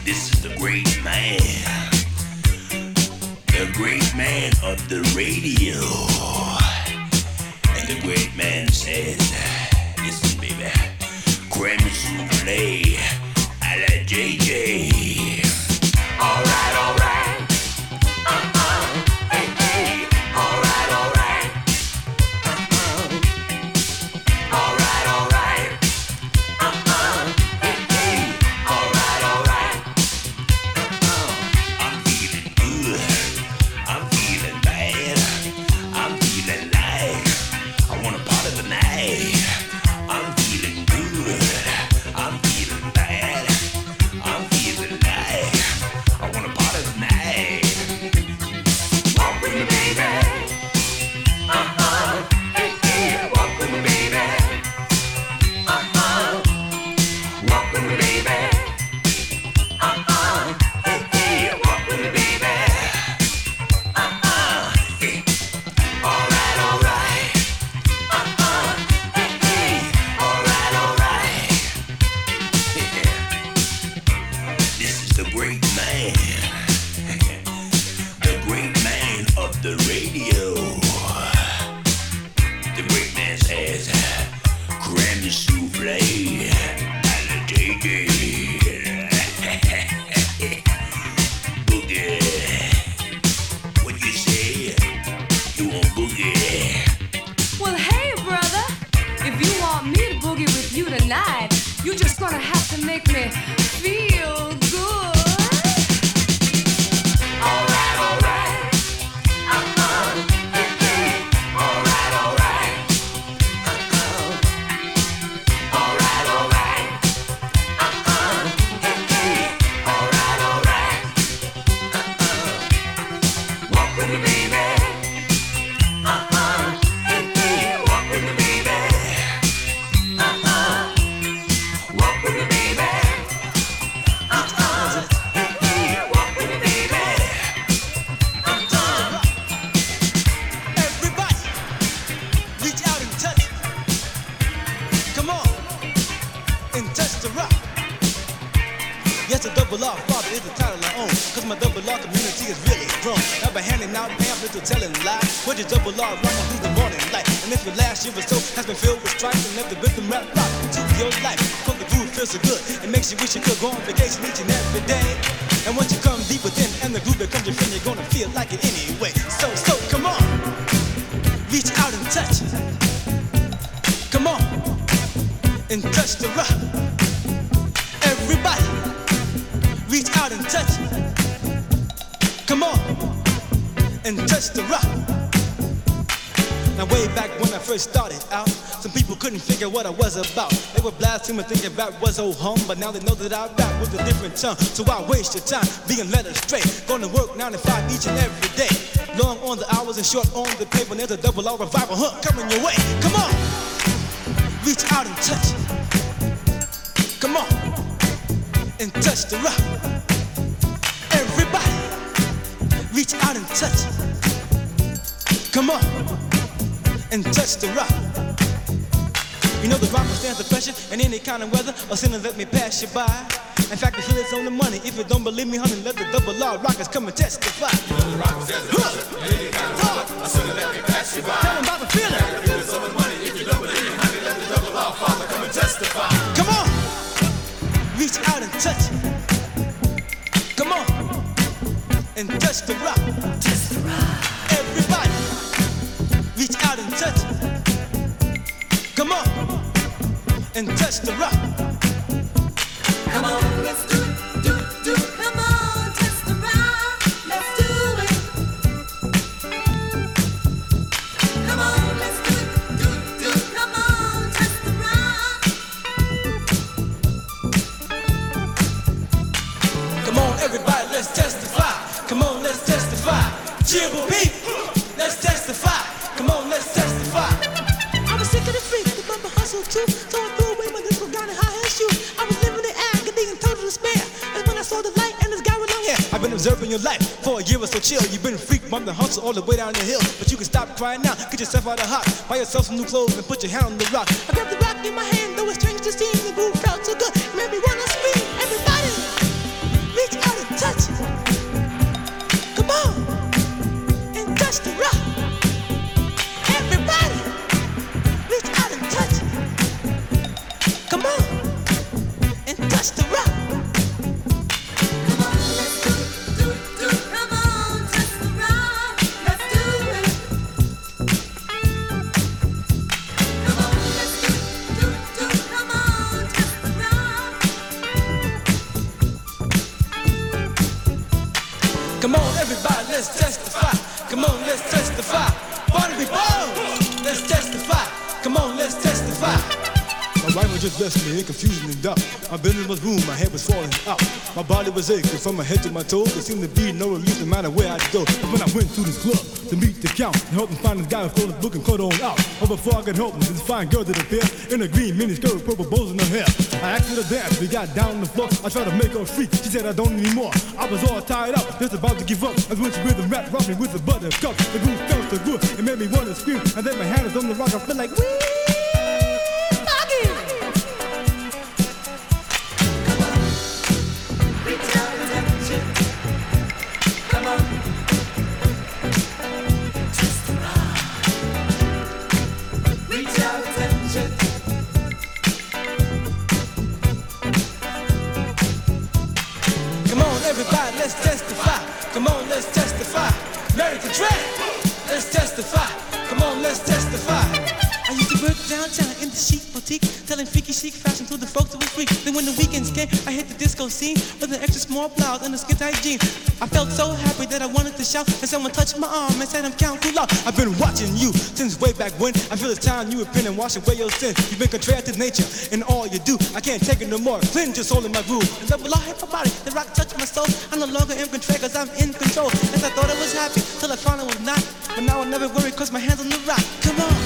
This is the great man of the radio. And the great man says, listen, baby, crème soufflé à la JJ. All right, all right. Hey, hey. All right, all right. All right, all right. Hey, hey. All right, all right. I'm feeling good. I'm feeling bad. I'm feeling like I want a part of the night. I'm feeling good. I'm feeling bad. I'm feeling like I want a part of the night. Walk with me, baby. Hey, hey. Walk with me, baby. Walk with me, baby. Hey, hey. Walk with me, baby. Hey. All right, all right. Hey, hey. All right, all right. Yeah. This is the great man. The great man of the radio. The great man says, crème soufflé à la JJ. Boogie. What you say? You want boogie? Well, hey, brother, if you want me to boogie with you tonight, you just gonna have to make me feel good. All right, all right. Hey, hey. All right, all right. All right, all right. Hey, hey. All right, all right. Walk with me, baby. Hey, hey. Walk with me, baby. Walk with me, baby. Hey, hey. Walk with me, baby. Everybody, reach out and touch. Come on, and touch the rock. Yes, the double R father is the title I own. Cause my double R community is really grown. I've been handing out pamphlets to telling lies. With your double R rockin' through the morning light. And if your last year or so has been filled with strife, and if the rhythm rap rock into your life, cause the groove feels so good, it makes you wish you could go on vacation each and every day. And once you come deep within, and the groove becomes your friend, you're gonna feel like it anyway. So, come on, reach out and touch. Come on, and touch the rock. Everybody, reach out and touch. Come on, and touch the rock. Now way back when I first started out, some people couldn't figure what I was about. They were blaspheming thinking rap was old home, but now they know that I rap with a different tongue. So I waste your time being led astray. Gonna work 9 to 5 each and every day. Long on the hours and short on the pay. When there's a double R revival, coming your way. Come on, reach out and touch. Come on, and touch the rock. Everybody, reach out and touch. Come on, and touch the rock. You know the rock stands the pressure in any kind of weather. Or sinner, let me pass you by. In fact, the hill is on the money. If you don't believe me, honey, let the double R rockers come and testify. You know the rock stands the pressure in any kind of weather. Or sinner, let me pass you by. Tell them about the feeling. The hill is on the money. If you don't believe me, honey, let the double R father come and testify. Come on, reach out and touch. Come on, and touch the rock. Touch the rock. Everybody, reach out and touch. Come on, and touch the rock. Come on, let's do it. Come on, touch the rock. Let's do it. Come on, let's do it. Come on, touch the rock. Come on, everybody, let's testify. Come on, let's testify. Jibble beat, let's testify. Come on, let's testify. I was sick of the freak, the bumper hustle too. So I threw away my disco gun and high-heel shoes. I was living in agony and total despair. That's when I saw the light and this guy with long hair. I've been observing your life for a year or so chill. You've been a freak, bump the hustle all the way down the hill. But you can stop crying now, get yourself out of hot. Buy yourself some new clothes and put your hand on the rock. I grabbed the rock in my hand, though it's strange to see. The groove felt so good, it made me wanna scream. Everybody, Come on, everybody, let's testify. Come on, let's testify. Party people, let's testify. Come on, let's testify. My wife was just blessed me in confusion and doubt. My business was ruined, my head was falling out. My body was aching from my head to my toes. There seemed to be no relief no matter where I'd go. But when I went to this club to meet the count and help him find this guy who stole his book and cut on out. But before I could help him, this fine girl did appear in a green mini skirt with purple bows in her hair. I asked her to dance, we got down on the floor. I tried to make her freak, she said I don't anymore. I was all tied up, just about to give up. As when she rhythm rap, rocked me with the buttercup. The groove felt so good, it made me want to scream. And then my hand is on the rock, I feel like wee. Everybody, let's testify. Come on, let's testify. Married to Dre, let's testify. Come on, let's testify. I used to work downtown in the chic boutique, selling freaky chic fashion to the folks that was free. Then when the weekends came, I hit the disco scene with an extra small blouse and a skin-tight jean. I felt so happy that I wanted to shout, and someone touched my arm and said I'm counting too loud. I've been watching you since way back when. I feel it's time you repent and wash away your sin. You've been contrary to nature in all you do. I can't take it no more. Cleanse your soul in my groove. And the law hit my body, the rock touched my soul. I no longer am contrary cause I'm in control. As I thought I was happy till I found I was not. But now I never worry cause my hands on the rock. Come on.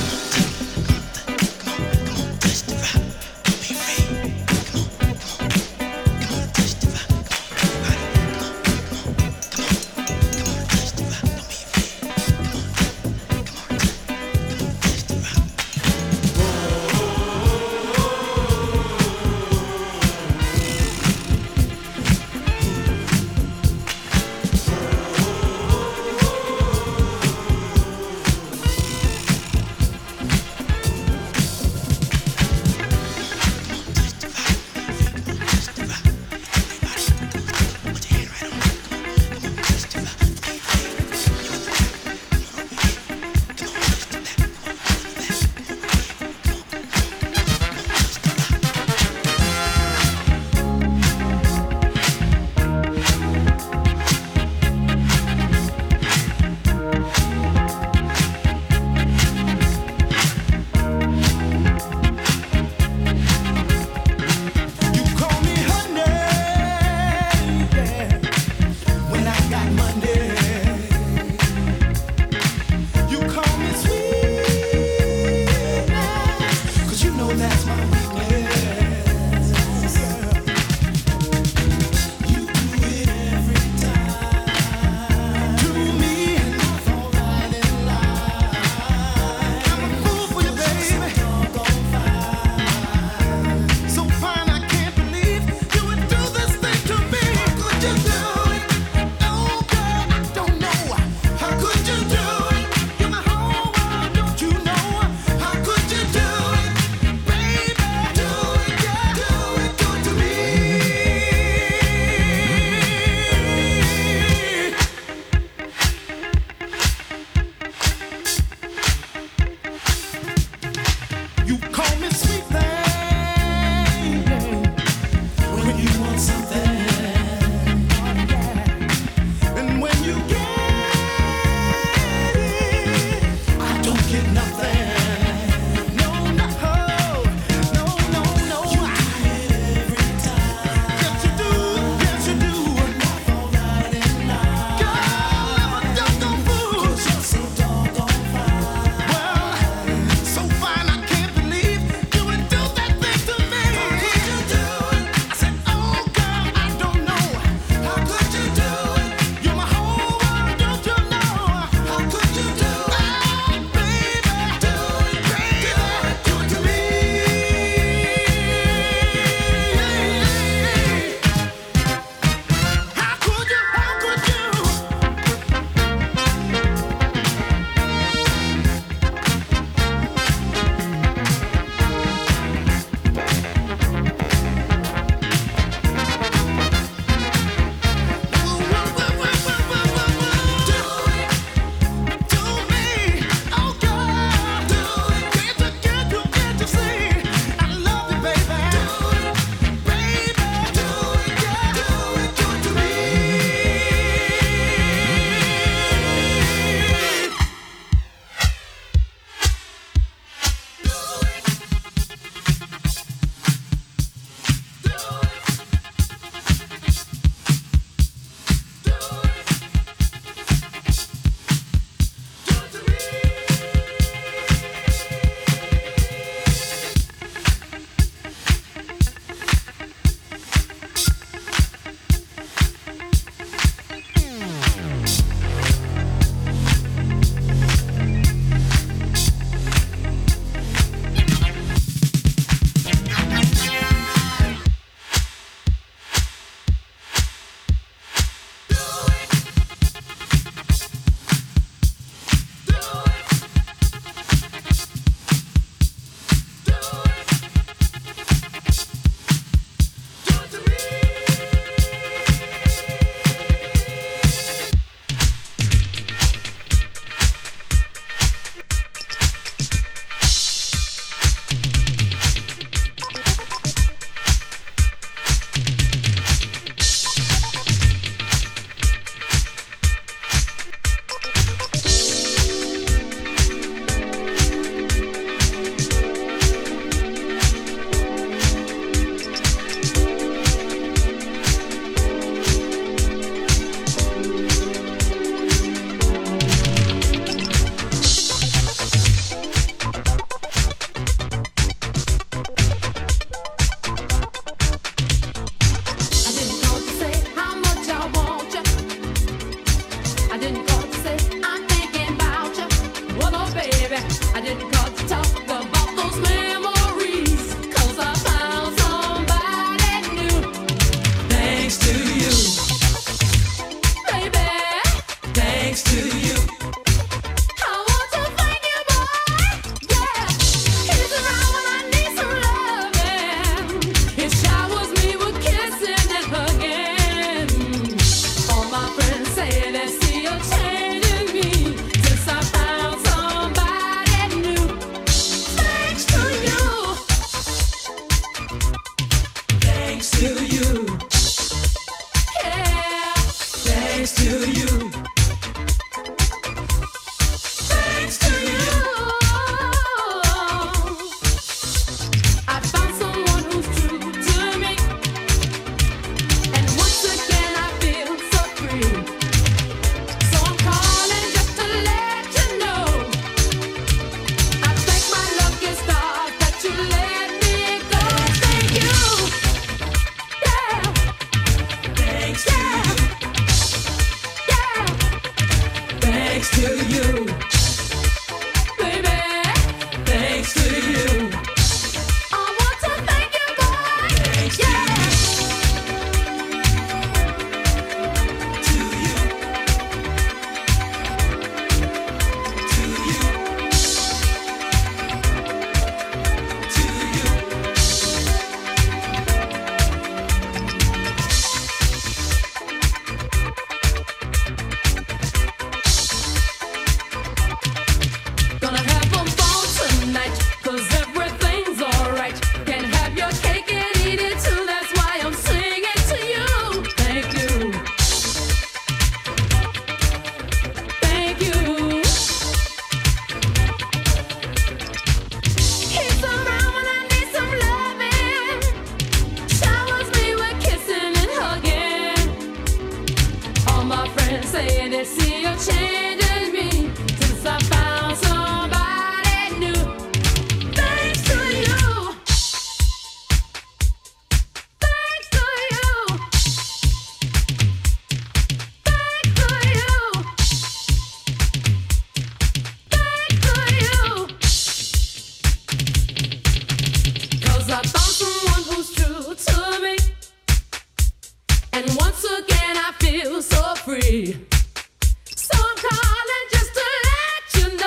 So I'm calling just to let you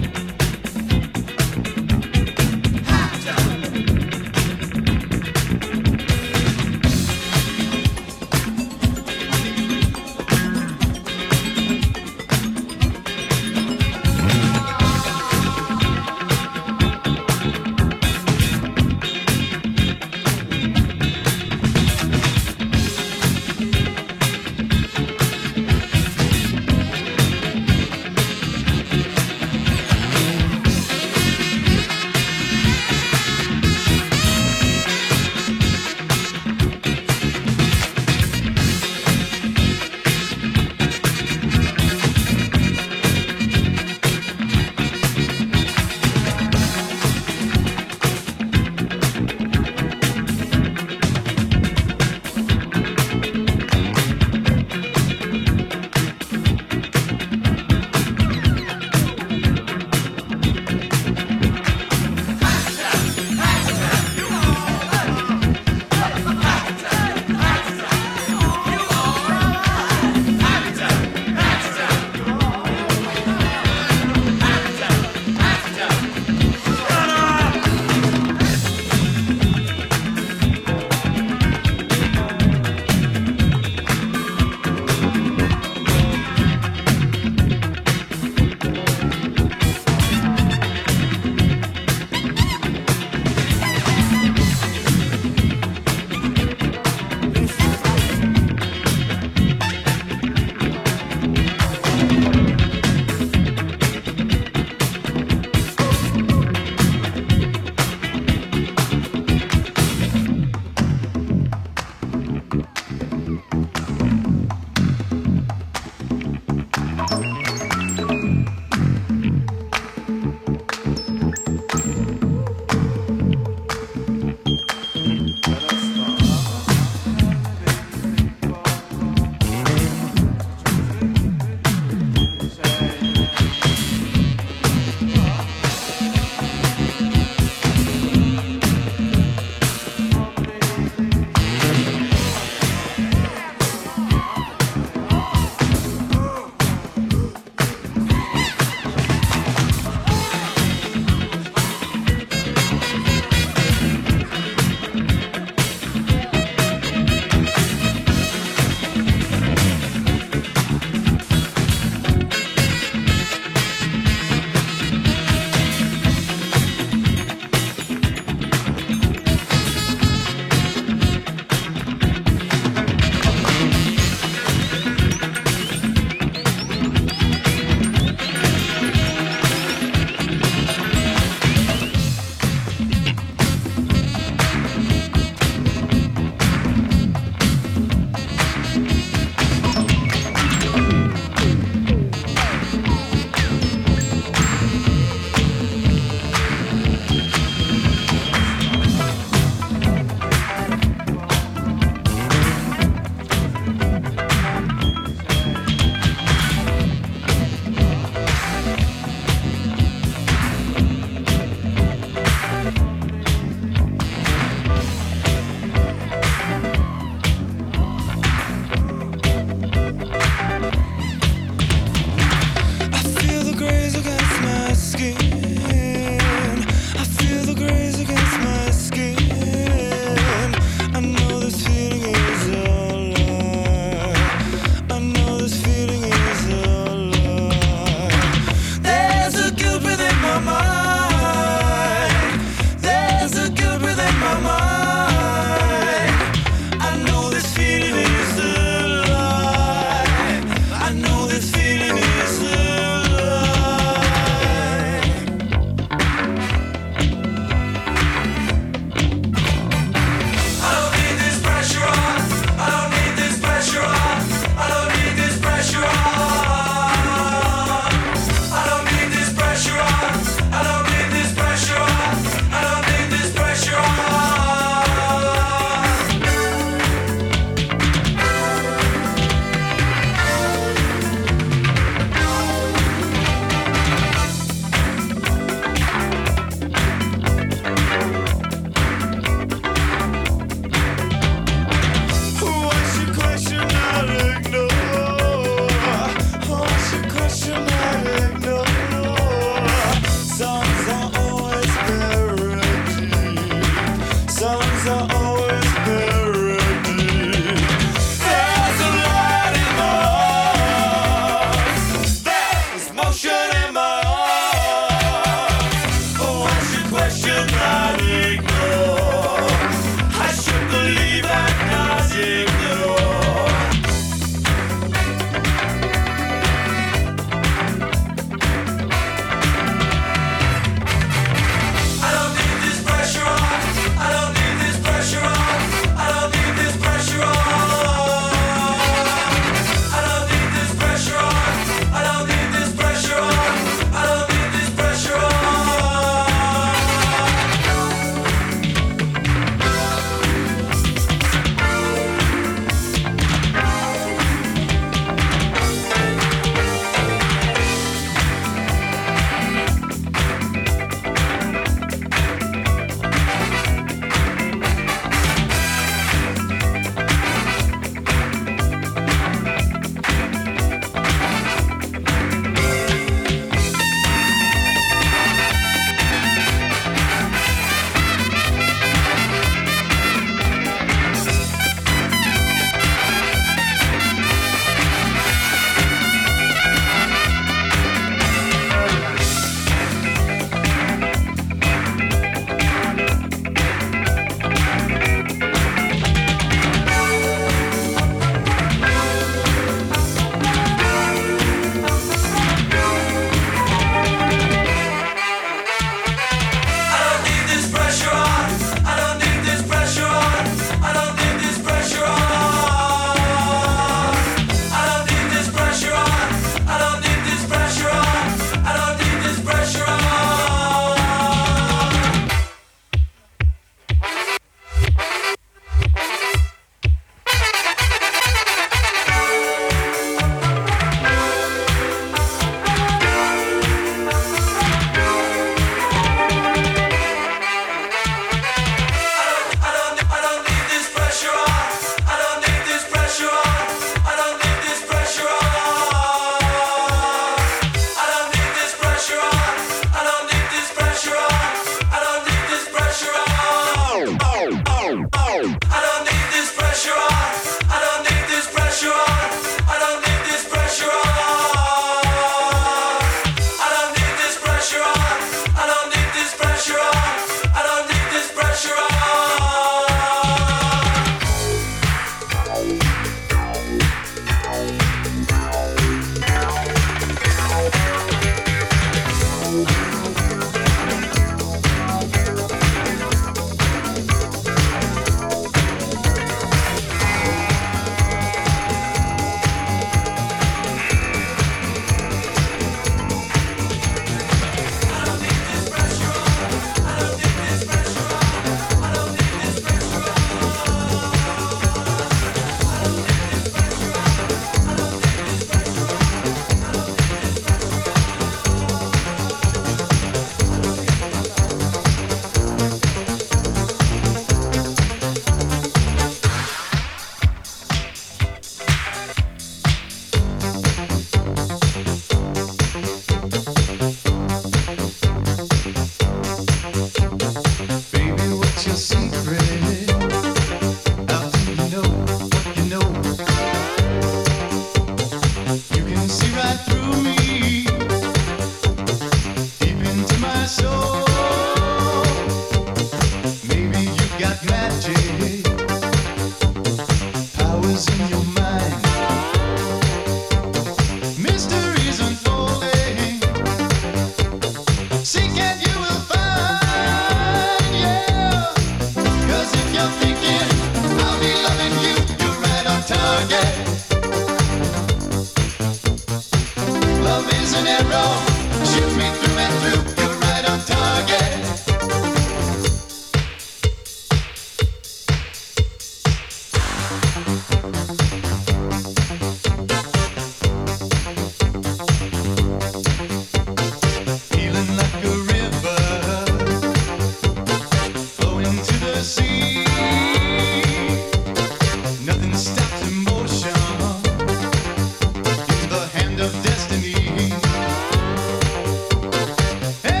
Hey!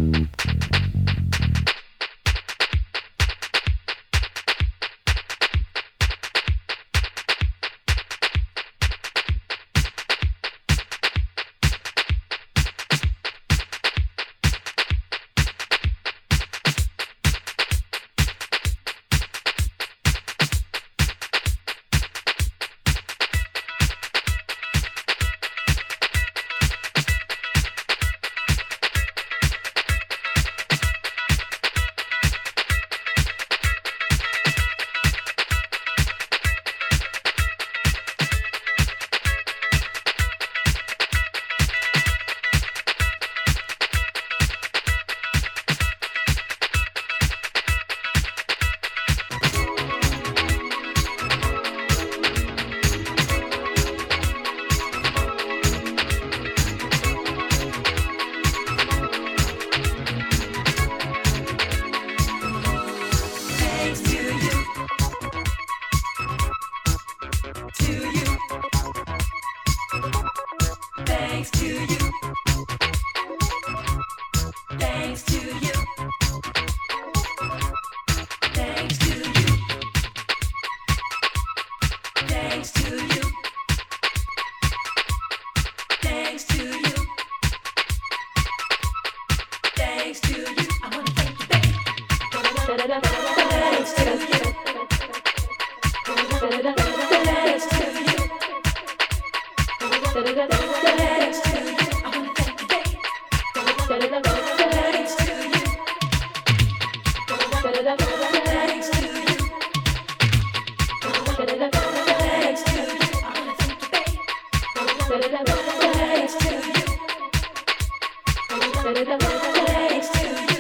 Thanks to you.